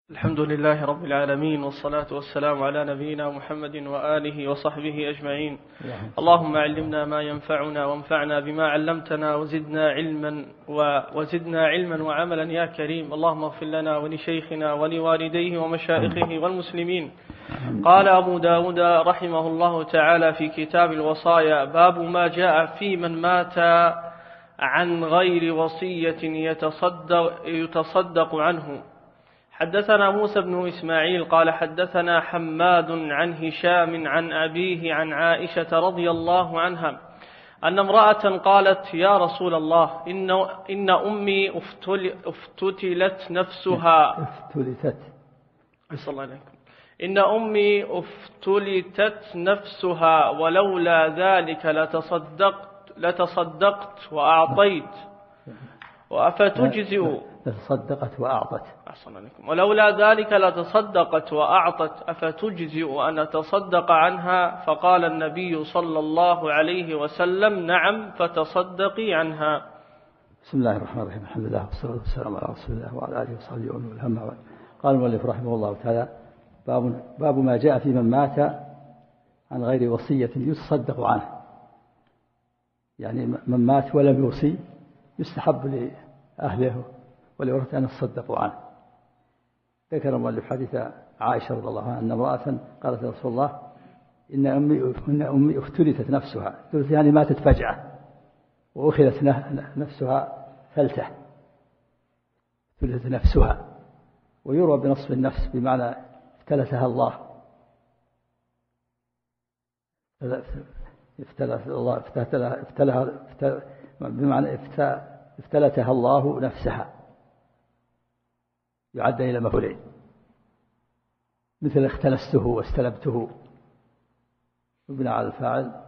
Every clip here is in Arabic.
الحمد لله رب العالمين، والصلاة والسلام على نبينا محمد وآله وصحبه أجمعين. اللهم علمنا ما ينفعنا وانفعنا بما علمتنا وزدنا علما وعملا يا كريم. اللهم اغفر لنا ولشيخنا ولوالديه ومشائخه والمسلمين. قال أبو داود رحمه الله تعالى في كتاب الوصايا: باب ما جاء في من مات عن غير وصية يتصدق عنه. حدثنا موسى بن إسماعيل قال حدثنا حماد عن هشام عن أبيه عن عائشة رضي الله عنها أن امرأة قالت: يا رسول الله، إن أمي افتتلت نفسها. إن أمي افتلتت نفسها ولولا ذلك لتصدقت وأعطيت وأفتجزئ. تصدقت وأعطت. ولولا ذلك لتصدقت وأعطت أفتجزئ أن أتصدق عنها؟ فقال النبي صلى الله عليه وسلم: نعم، فتصدقي عنها. بسم الله الرحمن الرحيم. الحمد لله والصلاة والسلام على رسول الله وعلى آله وصحبه ومن والاه. قال المؤلف رحمه الله تعالى: باب ما جاء في من مات عن غير وصية يتصدق عنه. يعني من مات ولم يوصي يستحب لأهله ولورثته أن يتصدقوا عنه. ذكر المؤلف حديث عائشة رضي الله عنها أن امرأة قالت يا رسول الله: إن أمي افتلتت نفسها. يعني ماتت فجأة وأخذت نفسها فلتة، افتلتت نفسها. ويروى بنصف النفس بمعنى افتلتها الله، بمعنى افتلتها الله نفسها، يعد إلى مفعولين، مثل اختلسته واستلبته، يبنى على الفاعل.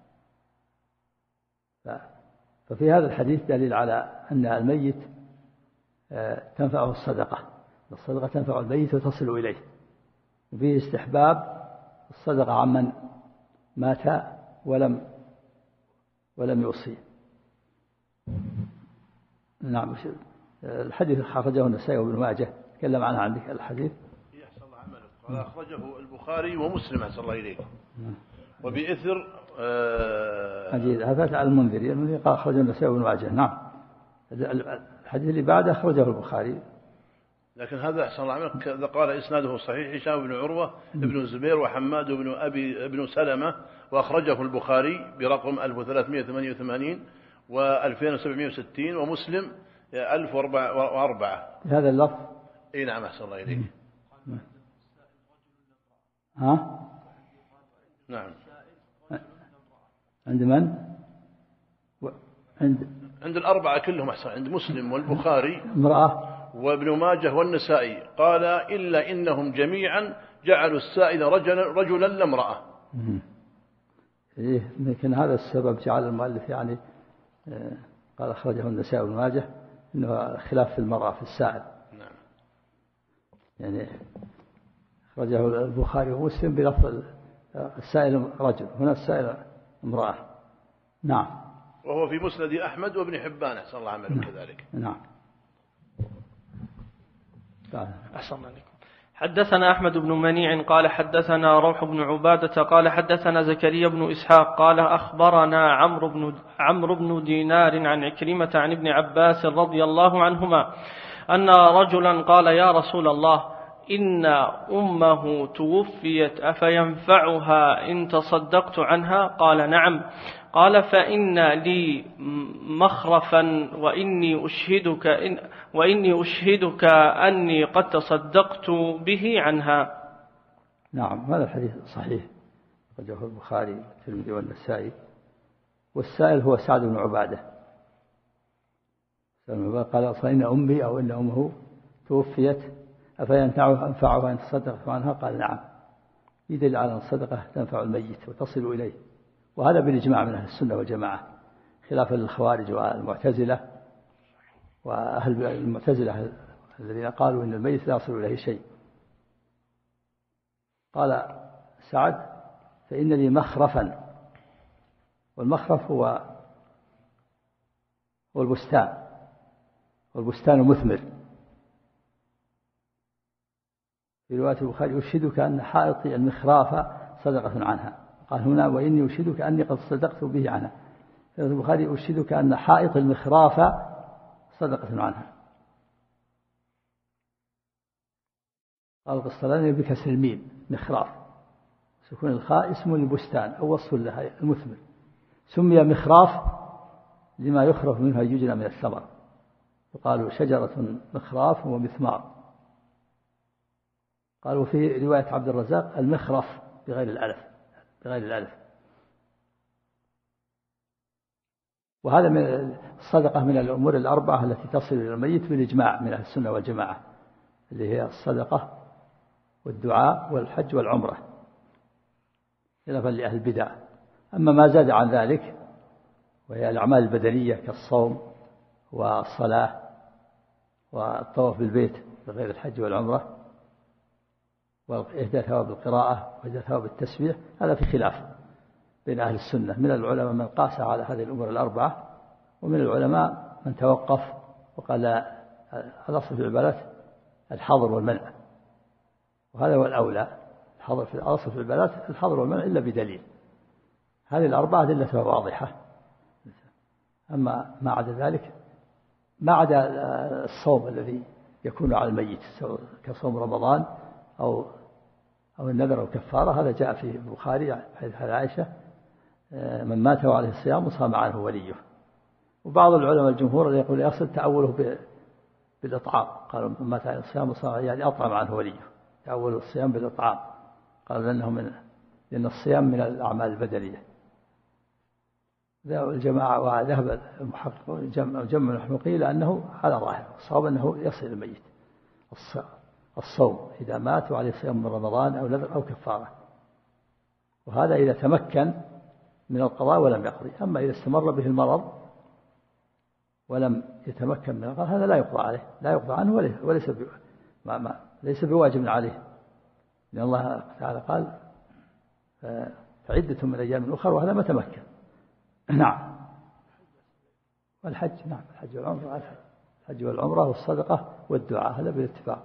ففي هذا الحديث دليل على أن الميت تنفعه الصدقة تنفع الميت وتصل إليه، وفيه استحباب الصدقة عمن مات ولم يوصي. نعم. الحديث أخرجه النسائي وابن ماجه، تكلم عنها عندك الحديث. يحسن الله عملك. قال أخرجه البخاري ومسلم أحسن الله إليك. وبإثر حديث هذا المنذري قال أخرجه النسائي وابن ماجه. نعم. الحديث اللي بعده أخرجه البخاري، لكن هذا أحسن الله عملك قال إسناده صحيح. هشام بن عروة ابن الزبير وحماد بن سلمة، وأخرجه البخاري برقم 1388 و2760، ومسلم 1004. هذا اللفظ. اي نعم احسن الله اليك. ها؟ نعم. عند من؟ عند الأربعة كلهم أحسن، عند مسلم والبخاري امرأة وابن ماجه والنسائي. قال: إلا إنهم جميعا جعلوا السائل رجلا لا امرأة. لكن هذا السبب جعل المؤلف يعني قال أخرجه النسائي وابن ماجه إنه خلاف في المرأة في السائل. نعم. يعني أخرجه البخاري ومسلم بلفظ السائل رجل، هنا السائل امرأة. نعم. وهو في مسند أحمد وابن حبان أحسن الله عمله كذلك. نعم. أحسن الله عليكم. حدثنا أحمد بن منيع قال حدثنا روح بن عبادة قال حدثنا زكريا بن إسحاق قال أخبرنا عمرو بن دينار عن عكرمة عن ابن عباس رضي الله عنهما أن رجلا قال: يا رسول الله، إن أمه توفيت أفينفعها إن تصدقت عنها؟ قال: نعم. قال: فإن لي مخرفا وإني أشهدك أني قد تصدقت به عنها. نعم. هذا الحديث صحيح، أخرجه البخاري والترمذي والنسائي. والسائل هو سعد بن عبادة. قال: فإن أمي أو إن أمه توفيت أفينفعها إن تصدقت عنها؟ قال: نعم. يدل على أن الصدقة تنفع الميت وتصل إليه، وهذا بالإجماع من أهل السنة والجماعة، خلافا للخوارج والمعتزلة وأهل المعتزلة الذين قالوا إن الميت لا يصل إليه شيء. قال سعد: فإن لي مخرفا، والمخرف هو البستان، والبستان مثمر. في رواية البخاري أشهدك أن حائطي المخراف صدقة عنها. قال هنا وإني أشهدك أني قد صدقت به عنها. في رواية البخاري أشهدك أن حائط المخراف صدقة عنها. قال القسطلاني بكسر الميم مخراف، سكون الخاء اسم للبستان أو وصف لها المثمر. سمي مخراف لما يخرف منها يجنى من الثمر، وقالوا شجرة مخراف ومثمار. قالوا في رواية عبد الرزاق المخرف بغير الألف. وهذا من الصدقة من الأمور الأربعة التي تصل إلى الميت بالإجماع من أهل السنة والجماعة، اللي هي الصدقة والدعاء والحج والعمرة، خلافا لأهل البدع. أما ما زاد عن ذلك وهي الأعمال البدنية كالصوم والصلاة والطواف بالبيت بغير الحج والعمرة وإهداء ثواب القراءة وإهداء ثواب التسبيح، هذا في خلاف بين أهل السنة. من العلماء من قاس على هذه الأمور الأربعة، ومن العلماء من توقف وقال الأصل في العبادات الحظر والمنع، وهذا هو الأولى. الأصل في العبادات الحظر والمنع إلا بدليل. هذه الأربعة أدلتها واضحة. أما ما عدا ذلك، ما عدا الصوم الذي يكون على الميت كصوم رمضان أو النذر أو كفارة، هذا جاء في البخاري حديث عائشة من مات وعليه الصيام صام عنه وليه. وبعض العلماء الجمهور اللي يقول يصل تأوله بالإطعام، قالوا من مات عليه الصيام صام يعني أطعم عنه وليه، تأول الصيام بالإطعام، قالوا لأن الصيام من الأعمال البدنية. الجماعة وذهب المحققون جمع المحققين إلى أنه على ظاهر الصواب أنه يصل الميت الصوم إذا مات وعليه صيام من رمضان أو نذر أو كفارة، وهذا إذا تمكن من القضاء ولم يقضي. أما إذا استمر به المرض ولم يتمكن من القضاء هذا لا يقضى عنه ليس بواجب عليه، لأن الله تعالى قال فعدة من أيام أخرى، وهذا ما تمكن. نعم. والحج، نعم، الحج والعمرة والصدقة والدعاء، هذا بالاتفاق.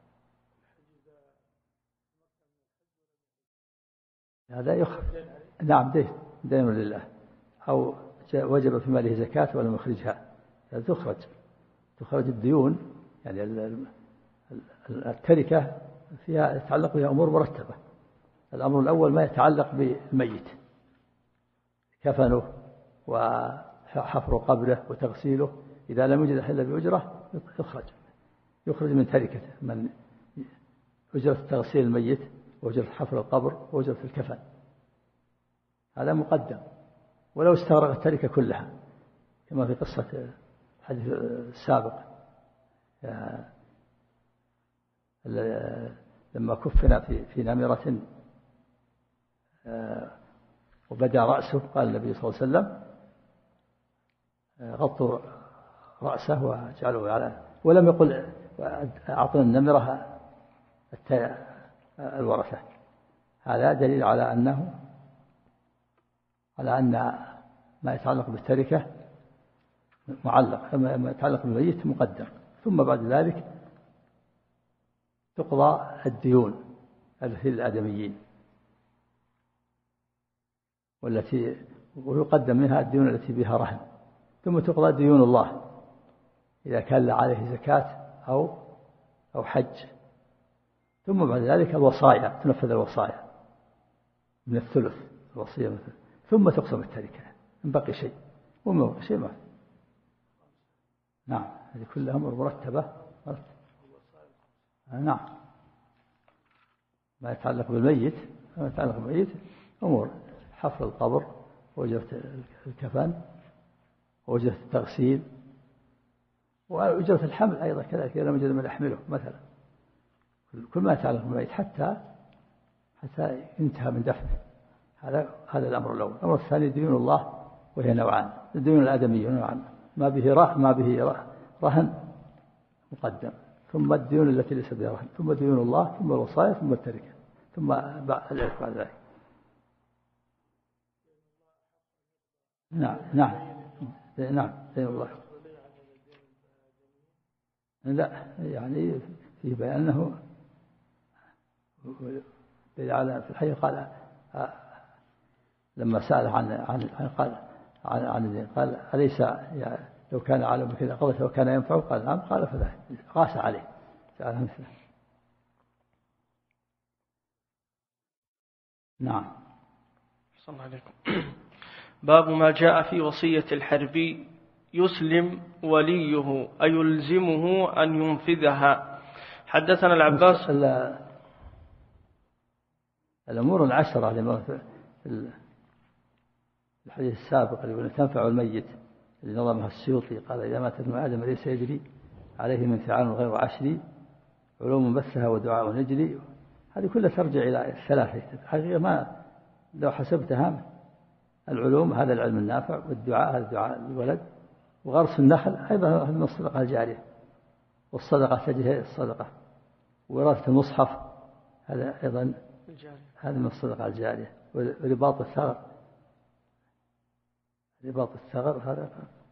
هذا يخرج، نعم، دين لله، أو وجب في ماله زكاة ولم يخرجها، تخرج الديون. يعني التركة فيها يتعلق بها أمور مرتبة. الأمر الأول ما يتعلق بالميت، كفنه وحفر قبره وتغسيله، إذا لم يوجد إلا بأجرة يخرج من تركته، من أجرة تغسيل الميت وأجرة حفر القبر وأجرة الكفن، هذا مقدم. ولو استغرق التركة كلها كما في قصة الحديث السابق لما كفن في نمرة وبدأ رأسه، قال النبي صلى الله عليه وسلم غطوا رأسه وجعلوه على، ولم يقل أعطنا النمرة الورثة. هذا دليل على أن ما يتعلق بالتركة معلق، ما يتعلق بالميت مقدم. ثم بعد ذلك تقضى الديون التي للآدميين، ويقدم منها الديون التي بها رهن. ثم تقضى ديون الله إذا كان عليه زكاة أو حج. ثم بعد ذلك الوصايا، تنفذ الوصايا من الثلث، الوصية مثل. ثم تقسم التركة إن بقي شيء، وما بقي شيء ما. نعم، هذه كلها أمور مرتبة. نعم، ما يتعلق بالميت أمور حفر القبر وأجرة الكفن وأجرة التغسيل وأجرة الحمل أيضا كذلك، إذا لم يجد من يحمله مثلا. كل ما يتعلق بالميت حتى ينتهى من دفنه. هذا الأمر الأول. الأمر الثاني ديون الله، وهي نوعان: الديون الآدمية نوعان، ما به رهن مقدم، ثم الديون التي ليس بها رهن، ثم ديون الله، ثم الوصايا، ثم التركة، ثم بعد ذلك. نعم دين الله. لا، يعني في بيان أنه في الحي قال لما سأل عن الدين قال أليس لو كان عالم بكذا قضيته وكان ينفعه قال نعم قال فلا قاس عليه سأل مثله. نعم. صلى الله عليكم. باب ما جاء في وصية الحربي يسلم وليه أيلزمه أن ينفذها. حدثنا العباس. الأمور العشرة في الحديث السابق اللي يقول تنفع الميت اللي نظمها السيوطي قال إذا مات ابن آدم ليس يجري عليه من فعال غير عشري علوم بثها ودعاء نجري. هذه كلها ترجع إلى الثلاثة حقيقة. ما لو حسبتها العلوم هذا العلم النافع والدعاء هذا الدعاء للولد وغرس النخل أيضا هذا من الصدقة الجارية والصدقة تجري الصدقة وراثة المصحف هذا أيضا هذا من الصدقة الجارية ورباط الثغر هذا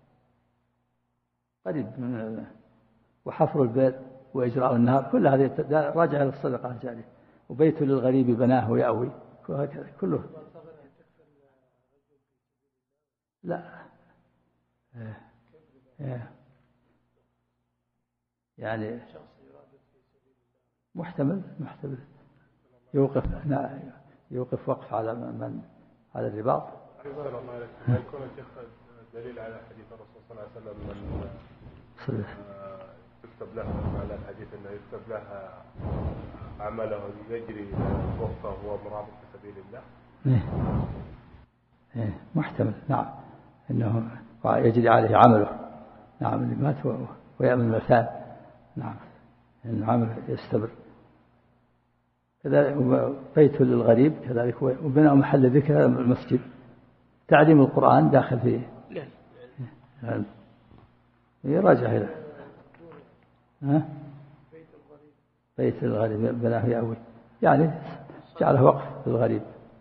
قريب من وحفر البئر وإجراء النهر كل هذه راجعة للصدقة الجارية وبيت للغريب بناه ويأوي كله. لا يعني محتمل يوقف وقف على من على الرباط. هل يكون دليل على حديث الرسول صلى الله عليه وسلم من يكتب له على الحديث أنه يكتب له عمله يجري وقته وهو مرابط في سبيل الله؟ محتمل نعم إنه يجري عليه عمله نعم اللي مات ويأمن المثال نعم إن عمله يستمر. كذلك بيت للغريب كذلك وبناء محل ذكر المسجد تعليم القرآن داخل فيه يراجع إلى بيت الغريب بناه يأوي يعني جعله وقف للغريب.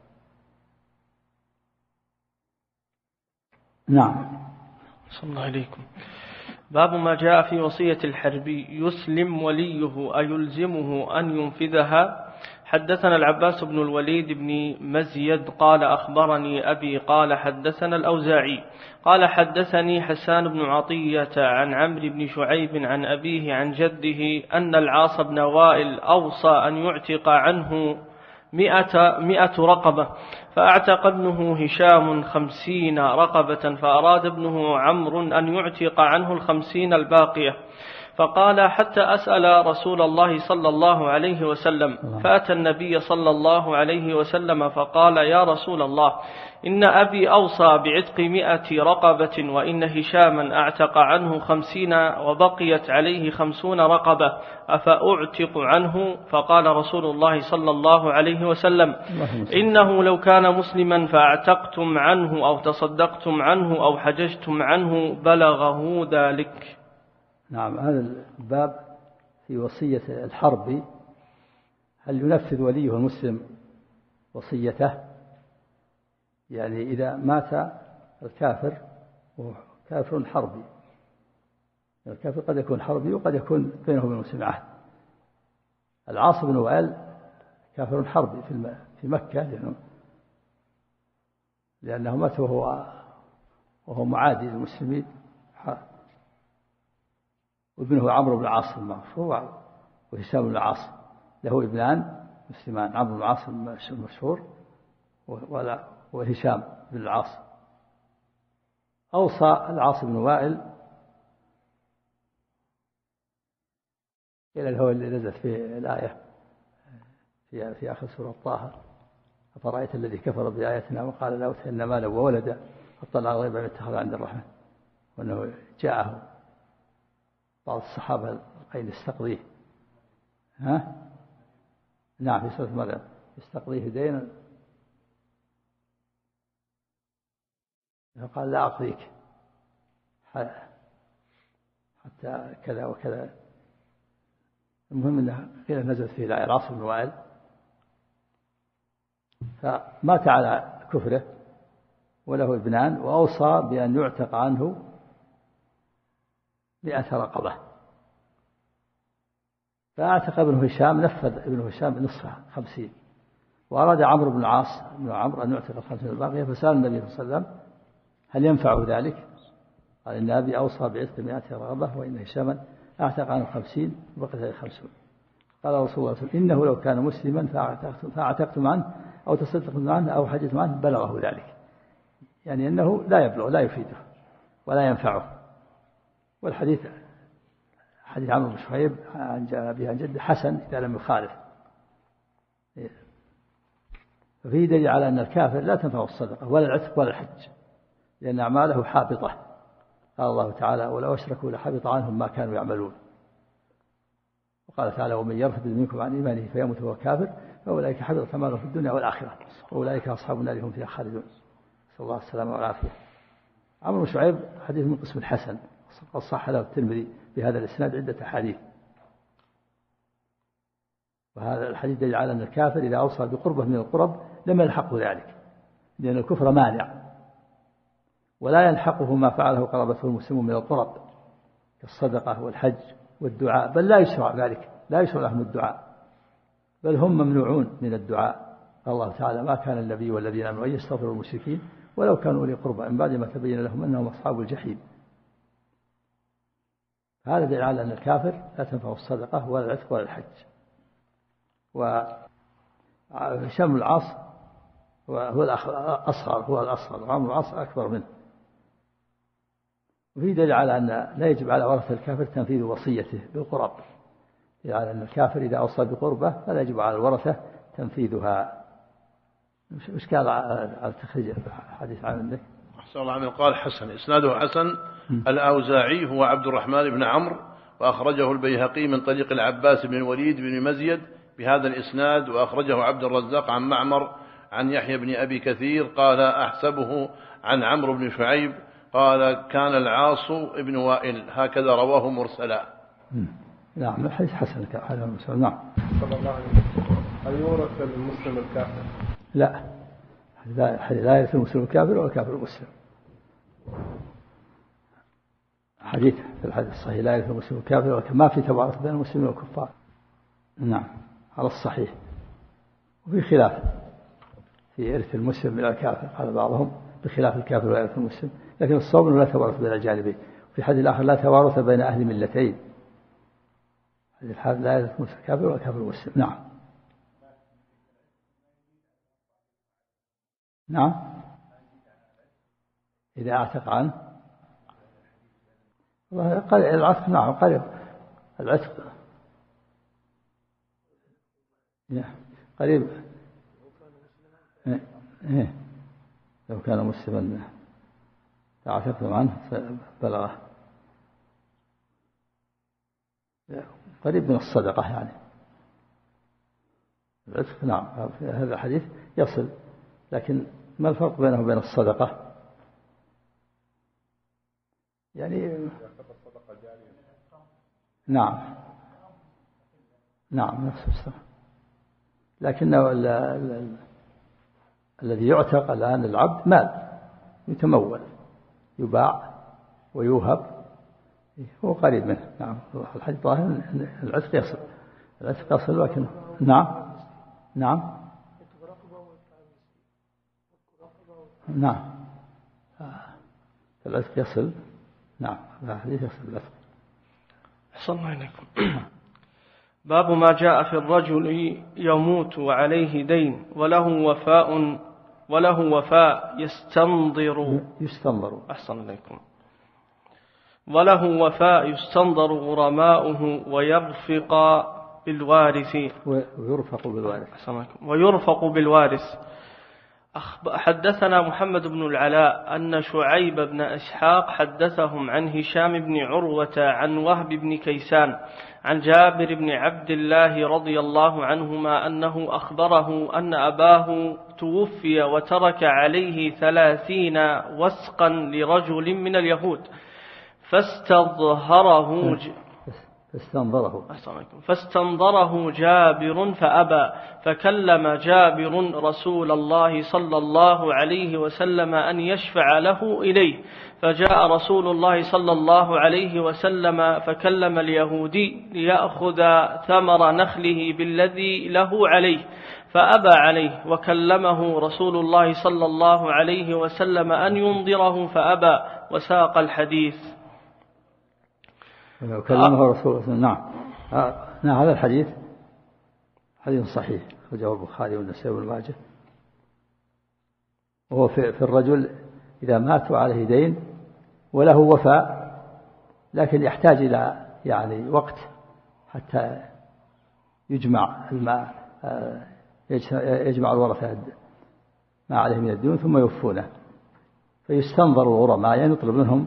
نعم. صلى الله عليكم. باب ما جاء في وصية الحربي يسلم وليه أيلزمه أن ينفذها. حدثنا العباس بن الوليد بن مزيد قال أخبرني أبي قال حدثنا الأوزاعي قال حدثني حسان بن عطية عن عمرو بن شعيب عن أبيه عن جده أن العاص بن وائل أوصى أن يعتق عنه 100 رقبة فأعتق ابنه هشام 50 رقبة فأراد ابنه عمرو أن يعتق عنه 50 الباقية فقال حتى أسأل رسول الله صلى الله عليه وسلم فأتى النبي صلى الله عليه وسلم فقال يا رسول الله إن أبي أوصى بعتق 100 رقبة وإن هشاما أعتق عنه 50 وبقيت عليه 50 رقبة أفأعتق عنه؟ فقال رسول الله صلى الله عليه وسلم إنه لو كان مسلما فاعتقتم عنه أو تصدقتم عنه أو حججتم عنه بلغه ذلك. نعم. هذا الباب في وصية الحرب هل ينفذ وليه المسلم وصيته؟ يعني إذا مات الكافر وهو كافر حربي الكافر قد يكون حربي وقد يكون بينه وبين المسلم عهد. العاص بن وائل كافر حربي في مكة لأنه مات وهو معادي للمسلمين وابنه عمرو بن العاص المعروف وهشام بن العاص له ابنان مسلمان عمرو بن العاص المشهور وهشام بن العاص. أوصى العاص بن وائل إلى هو اللي نزلت في الآية في آخر سورة طه أفرأيت الذي كفر بآياتنا وقال لا أوتين مالا وولدا فاطلع الغيب من اتخذ عند الرحمن وأنه جاءه بعض الصحابة القين يستقضيه نعم في سورة مريم يستقضيه دينا قال لا أقضيك حتى كذا وكذا. المهم أنها قيل نزلت فيه الآية العاص بن وائل فمات على كفره وله ابنان وأوصى بأن يعتق عنه 100 رقبة فأعتق ابن هشام، نفذ ابن هشام نصفها 50. وأراد عمرو بن العاص بن عمرو أن يعتق 50 الباقية، فسأل النبي صلى الله عليه وسلم هل ينفع ذلك؟ قال إن أبي أوصى بعتق 100 رغبة، وإن هشاما أعتق عن 50 وبقي 50. قال رسول الله صلى الله عليه وسلم إنه لو كان مسلما فأعتقتم عنه أو تصدقتم عنه أو حجتم عنه بلغه ذلك، يعني أنه لا يبلغ، لا يفيده ولا ينفعه. والحديث حديث عمرو بن شعيب عن أبيه عن جده حسن إذا لم يخالف. ففيه دليل على أن الكافر لا تنفعه الصدقة ولا العتق ولا الحج، لأن أعماله حابطة. قال الله تعالى ولو أشركوا لحبط عنهم ما كانوا يعملون. وقال تعالى ومن يرتد منكم عن إيمانه فيموت وهو كافر فأولئك حبطت أعمالهم في الدنيا والآخرة وأولئك أصحاب النار هم فيها خالدون. نسأل الله السلامة والعافية. عمرو بن شعيب حديث من قسم الحسن، قد صح له الترمذي بهذا الإسناد عدة أحاديث. وهذا الحديث دليل على أن الكافر إذا أوصى بقربة من القرب لم يلحقه ذلك، لأن الكفر مانع، ولا يلحقه ما فعله قرابته المسلمون من القرب كالصدقة والحج والدعاء، بل لا يشرع ذلك، لا يشرع لهم الدعاء، بل هم ممنوعون من الدعاء. قال الله تعالى ما كان النبي والذين آمنوا أن يستغفروا المشركين ولو كانوا أولي قربى من بعد ما تبين لهم أنهم أصحاب الجحيم. هذا دليل على أن الكافر لا تنفعه الصدقة ولا العتق ولا الحج. وهشام العاص هو الأصغر وعمرو العاص أكبر منه. وفي دليل على أن لا يجب على ورثة الكافر تنفيذ وصيته بالقرب، يعني أن الكافر إذا أوصى بقربة فلا يجب على الورثة تنفيذها. مش قال على تخريج الحديث عن عندك؟ أحسن الله عنه. قال حسن إسناده حسن. الأوزاعي هو عبد الرحمن بن عمرو، وأخرجه البيهقي من طريق العباس بن الوليد بن مزيد بهذا الإسناد، وأخرجه عبد الرزاق عن معمر عن يحيى بن أبي كثير قال أحسبه عن عمرو بن شعيب قال كان العاص ابن وائل، هكذا رواه مرسلا. نعم الحديث حسن هذا المسلم. نعم. صلى الله عليه وسلم. هل يورث المسلم الكافر؟ لا يرث المسلم الكافر ولا الكافر المسلم. حديث في الحديث الصحيح لا يرث المسلم الكافر، ولكن ما في توارث بين المسلمين والكفار. نعم على الصحيح. وفي خلاف في إرث المسلم من الكافر، قال بعضهم بخلاف الكافر ولا يرث المسلم، لكن الصواب لا توارث بين الجانبين. في حديث الآخر لا توارث بين أهل ملتين. هذه الحال لا يرث المسلم الكافر ولا الكافر المسلم. نعم إذا أعتق عنه العتق. نعم قريب العتق قريب. لو كان مسلما فاعتقتم عنه بلغه قريب من الصدقة يعني العتق. نعم هذا الحديث يصل، لكن ما الفرق بينه وبين الصدقة؟ يعني نعم نفس الصدقة، لكنه الذي يعتق الآن العبد مال يتمول يباع ويوهب، هو قريب منه. نعم الحديث ظاهر العتق يصل، لكن نعم العتق يصل. نعم الحديث يصل العتق. أحسن الله إليكم. باب ما جاء في الرجل يموت وعليه دين وله وفاء يستنظر. أحسن إليكم. وله وفاء يستنظر غرماؤه ويرفق بالوارث. حدثنا محمد بن العلاء أن شعيب بن إسحاق حدثهم عن هشام بن عروة عن وهب بن كيسان عن جابر بن عبد الله رضي الله عنهما أنه أخبره أن أباه توفي وترك عليه 30 وسقا لرجل من اليهود فاستنظره جابر فأبى، فكلم جابر رسول الله صلى الله عليه وسلم أن يشفع له إليه، فجاء رسول الله صلى الله عليه وسلم فكلم اليهودي ليأخذ ثمر نخله بالذي له عليه فأبى عليه، وكلمه رسول الله صلى الله عليه وسلم أن ينظره فأبى، وساق الحديث. كلمه رسول الله. نعم هذا الحديث حديث صحيح أخرجه البخاري والنسائي وابن ماجه، وهو في الرجل إذا مات وعليه دين وله وفاء، لكن يحتاج إلى يعني وقت حتى يجمع الماء، يجمع الورثة ما عليه من الديون ثم يوفونه، فيستنظر الغرماء يعني يطلب منهم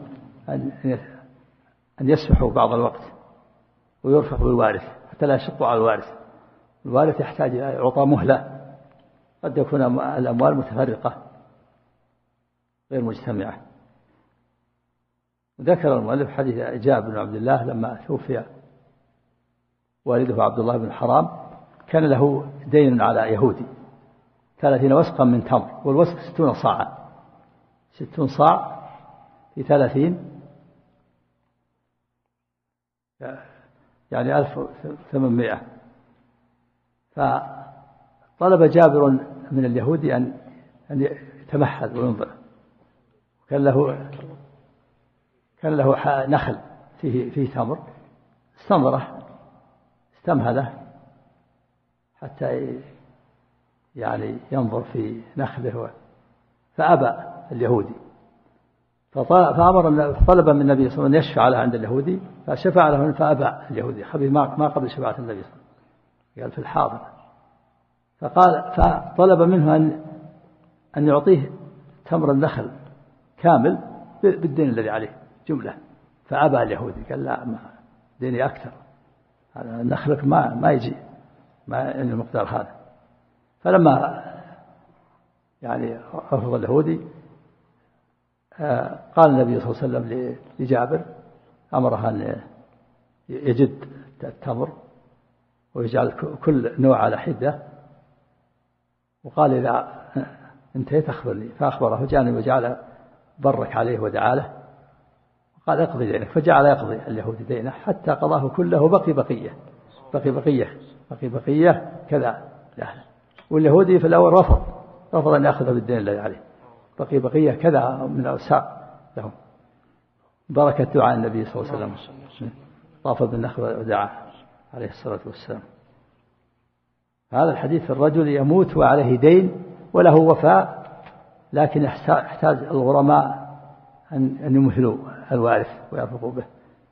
أن يسمحوا بعض الوقت ويرفق بالوارث حتى لا يشقوا على الوارث يحتاج إلى يعطى مهلة، قد يكون الأموال متفرقة غير مجتمعة. ذكر المؤلف حديث جابر بن عبد الله لما توفي والده عبد الله بن حرام كان له دين على يهودي 30 وسقا من تمر، والوسق 60 صاعا، 60 صاع في 30 يعني 1800. فطلب جابر من اليهودي أن يتمهل وينظر. كان له نخل فيه تمر، استنظره استمهله حتى يعني ينظر في نخله، فأبى اليهودي، فطلب من النبي صلى الله عليه وسلم أن يشفع له عند اليهودي، فشفع له فأبى اليهودي ما قبل شفاعة النبي صلى الله عليه وسلم، قال في الحاضر. فطلب منه أن يعطيه تمر النخل كامل بالدين الذي عليه جملة، فأبى اليهودي قال لا، ما ديني أكثر، نخلك ما يجي ما المقدار هذا. فلما يعني رفض اليهودي قال النبي صلى الله عليه وسلم لجابر، أمره أن يجد التمر ويجعل كل نوع على حدة، وقال إذا انتهيت أخبرني، فأخبره جاني وجعل برك عليه ودعا له وقال اقضي دينك، فجعل يقضي اليهودي دينه حتى قضاه كله، بقي بقية كذا له. واليهودي في الأول رفض أن يأخذ بالدين الذي عليه، بقية كذا من الأوساق لهم، بركة دعاء النبي صلى الله عليه وسلم، طاف بالنخل ودعا عليه الصلاة والسلام. هذا الحديث الرجل يموت وعليه دين وله وفاء، لكن يحتاج الغرماء أن يمهلوا الوارث ويرفقوا به.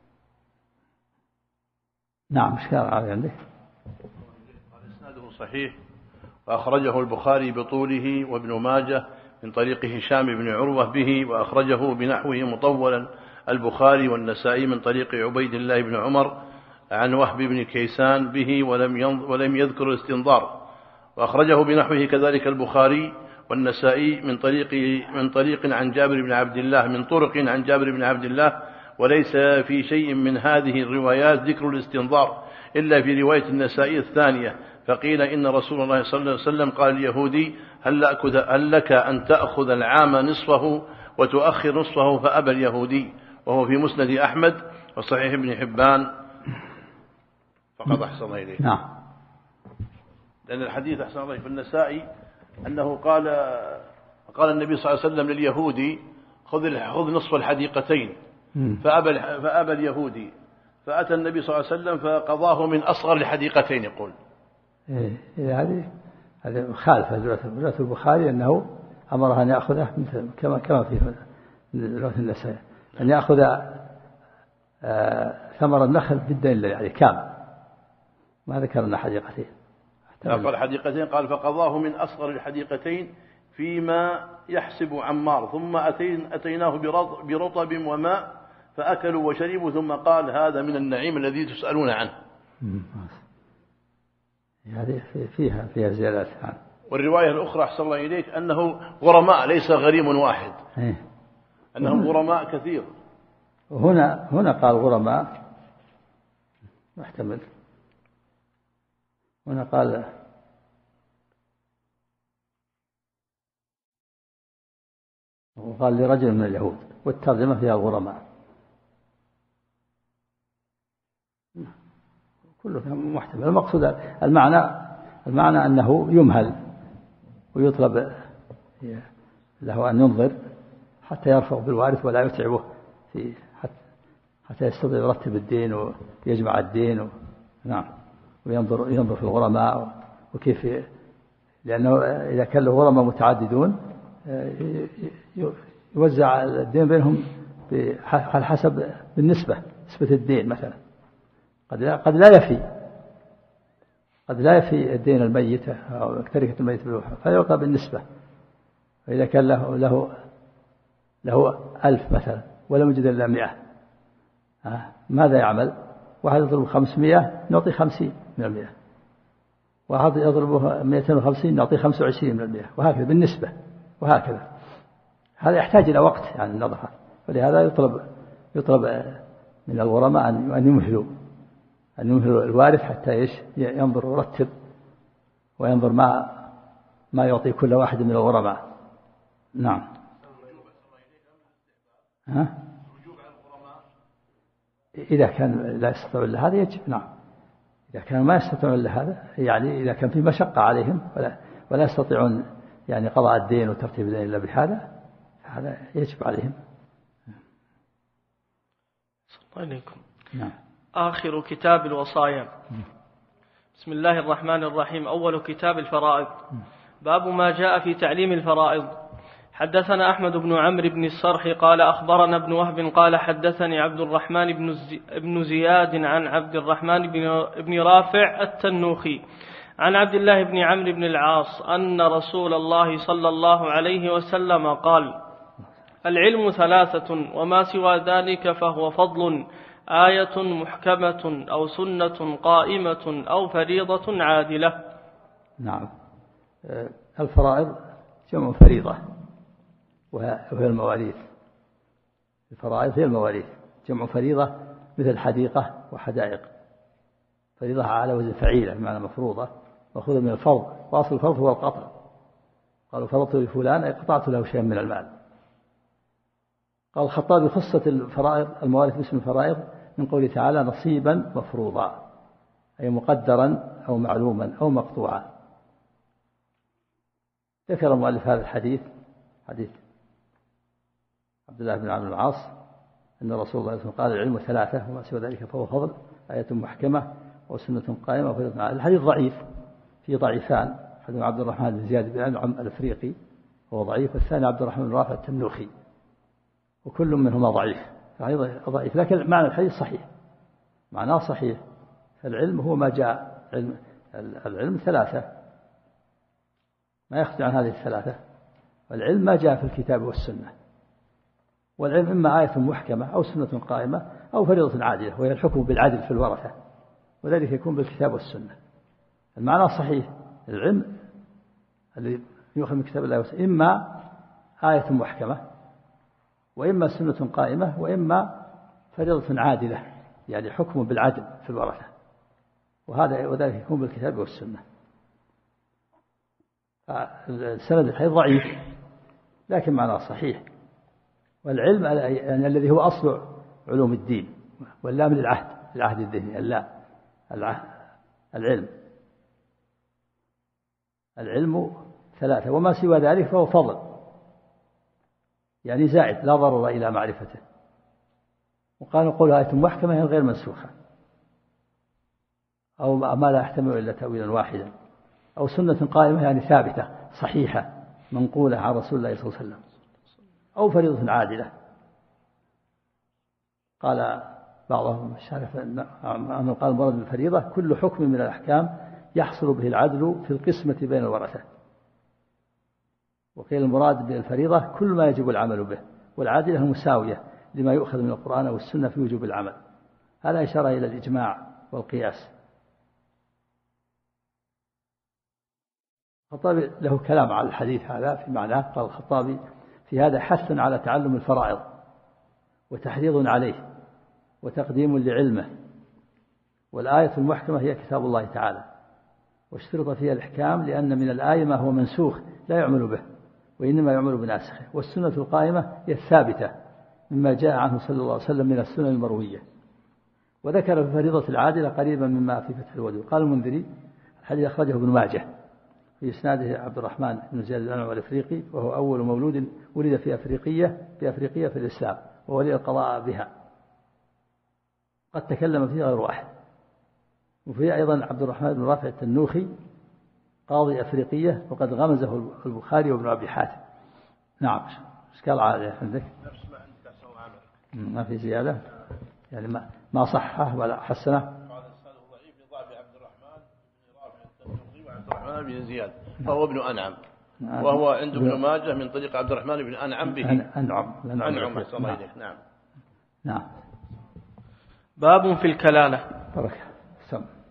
نعم، مش كان عندك؟ إسناده صحيح، وأخرجه البخاري بطوله وابن ماجه من طريق هشام بن عروة به، وأخرجه بنحوه مطولا البخاري والنسائي من طريق عبيد الله بن عمر عن وهب بن كيسان به ولم يذكر الاستنظار. وأخرجه بنحوه كذلك البخاري والنسائي من طريق عن جابر بن عبد الله، من طرق عن جابر بن عبد الله، وليس في شيء من هذه الروايات ذكر الاستنظار إلا في رواية النسائي الثانية. فقيل إن رسول الله صلى الله عليه وسلم قال اليهودي هل لك أن تأخذ العام نصفه وتؤخر نصفه، فأبى اليهودي، وهو في مسند أحمد وصحيح ابن حبان فقد أحسن إليه. نعم، لأن الحديث أحسن الله في النسائي أنه قال النبي صلى الله عليه وسلم لليهودي خذ نصف الحديقتين، فأبى اليهودي، فأتى النبي صلى الله عليه وسلم فقضاه من أصغر الحديقتين. يقول هذه مخالفة رواية البخاري أنه أمره أن يأخذه كما في رواية النسائي، أن يأخذ ثمر النخل بالدين الذي عليه كامل، ما ذكرنا حديقتين. قال حديقتين، قال فقضاه من أصغر الحديقتين فيما يحسب عمار، ثم أتيناه برطب وماء فأكلوا وشربوا، ثم قال هذا من النعيم الذي تسألون عنه. هذه فيها زيادات. والرواية الأخرى أحسن الله إليك أنه غرماء ليس غريم واحد، أنهم غرماء كثير. هنا قال غرماء محتمل، هنا قال لرجل من اليهود، والترجمة فيها الغرماء. كله محتمل. المقصود المعنى أنه يمهل ويطلب له أن ينظر حتى يرفق بالوارث ولا يتعبه حتى يستطيع يرتب الدين ويجمع الدين نعم، وينظر في الغرماء وكيف، لأنه إذا كان له غرماء متعددون يوزع الدين بينهم على حسب بالنسبة، نسبة الدين مثلا قد لا يفي الدين الميت أو تركة الميت بالوحدة فيعطى بالنسبة. فإذا كان له 1000 مثلا ولم يجد إلا 100 ماذا يعمل؟ واحد يضرب 500 نعطي 50 من 100، واحد يضربه 250 نعطي 25 من 100، وهكذا بالنسبة وهكذا. هذا يحتاج إلى وقت يعني النظر، ولهذا يطلب من الغرماء أن يمهلوا الوارث حتى ينظر ويرتب وينظر ما يعطي كل واحد من الغرماء. نعم. إذا كان لا يستطيع إلا هذا يجب. نعم. إذا كان ما يستطيعون إلا هذا، يعني إذا كان في مشقة عليهم ولا يستطيعون يعني قضاء الدين وترتيب الدين إلا بهذا، فهذا يجب عليهم. عليكم. نعم. آخر كتاب الوصايا. بسم الله الرحمن الرحيم. أول كتاب الفرائض. باب ما جاء في تعليم الفرائض. حدثنا أحمد بن عمرو بن الصرح قال أخبرنا ابن وهب قال حدثني عبد الرحمن بن زياد عن عبد الرحمن بن رافع التنوخي عن عبد الله بن عمرو بن العاص أن رسول الله صلى الله عليه وسلم قال: العلم 3 وما سوى ذلك فهو فضل، آية محكمة أو سنة قائمة أو فريضة عادلة. نعم. الفرائض جمع فريضة وهي المواريث. الفرائض هي المواريث، جمع فريضة مثل حديقة وحدائق. فريضة على وزن فعيلة بمعنى مفروضة، مأخوذة من الفرض، وأصل الفرض هو القطع. قالوا فرضت لفلان أي قطعت له شيئا من المال. قال الخطابي: خصت الفرائض المواريث باسم الفرائض من قوله تعالى: نصيبا مفروضا، أي مقدرا أو معلوما أو مقطوعا. ذكر المؤلف هذا الحديث، حديث عبد الله بن عمرو بن العاص، أن رسول الله صلى الله عليه وسلم قال: العلم 3 وما سوى ذلك فهو فضل، آية محكمة وسنة قائمة وفريضة عادلة. الحديث ضعيف، فيه ضعيفان، أحدهما عبد الرحمن بن زياد بن أنعم الأفريقي وهو ضعيف، والثاني عبد الرحمن بن رافع التنوخي، وكل منهما ضعيف. ضعيف، لكن معنى الحديث صحيح، معناه صحيح. فالعلم هو ما جاء، العلم 3 ما يخرج عن هذه ال3. والعلم ما جاء في الكتاب والسنة. والعلم إما آية محكمة أو سنة قائمة أو فريضة عادلة، وهي الحكم بالعدل في الورثة، وذلك يكون بالكتاب والسنة. المعنى صحيح. العلم الذي يؤخذ من كتاب الله والسنة إما آية محكمة، وإما سنة قائمة، وإما فريضة عادلة، يعني حكم بالعدل في الورثة، وذلك يكون بالكتاب والسنة. السند الحديث ضعيف لكن معناه صحيح. والعلم يعني الذي هو أصل علوم الدين، واللام للعهد، العهد الذهني، العلم 3 وما سوى ذلك فهو فضل، يعني زائد لا ضرر إلى معرفته. وقال نقول آية محكمة هي غير منسوخة، أو ما لا يحتمل إلا تأويلا واحدا، أو سنة قائمة يعني ثابتة صحيحة منقولة عن رسول الله صلى الله عليه وسلم، أو فريضة عادلة. قال بعضهم الشارح أنه قال المراد بالفريضة كل حكم من الأحكام يحصل به العدل في القسمة بين الورثة. وقيل المراد بالفريضة كل ما يجب العمل به، والعادلة المساوية لما يؤخذ من القرآن والسنة في وجوب العمل. هذا إشارة إلى الإجماع والقياس. الخطابي له كلام على الحديث هذا في معناه. قال الخطابي: في هذا حث على تعلم الفرائض، وتحريض عليه، وتقديم لعلمه. والآية المحكمة هي كتاب الله تعالى، واشترط فيها الإحكام لأن من الآية ما هو منسوخ لا يعمل به، وإنما يعمل بناسخه. والسنة القائمة هي الثابتة مما جاء عنه صلى الله عليه وسلم من السنن المروية. وذكر في فريضة العادلة قريبا مما في فتح الودود. قال المنذري الحديث أخرجه ابن ماجه في إسناده عبد الرحمن بن زياد الأنعم الأفريقي، وهو أول مولود ولد في أفريقية في الإسلام وولي القضاء بها. قد تكلم فيه غير واحد. وفي أيضا عبد الرحمن بن رافع التنوخي قاضي أفريقية، وقد غمزه البخاري وابن أبي حاتم. نعم. إشكال عادة عندك؟ نفس ما عندك سوى عمل. ما في زيادة يعني ما صحه ولا حسنه. قال الإسناد ضعيف لضعف عبد الرحمن بن رافع التنوخي وعبد الرحمن بن زياد فهو ابن أنعم، وهو عند ابن ماجه من طريق عبد الرحمن بن أنعم به. أنعم. نعم. نعم. باب في الكلالة. بركة. سم.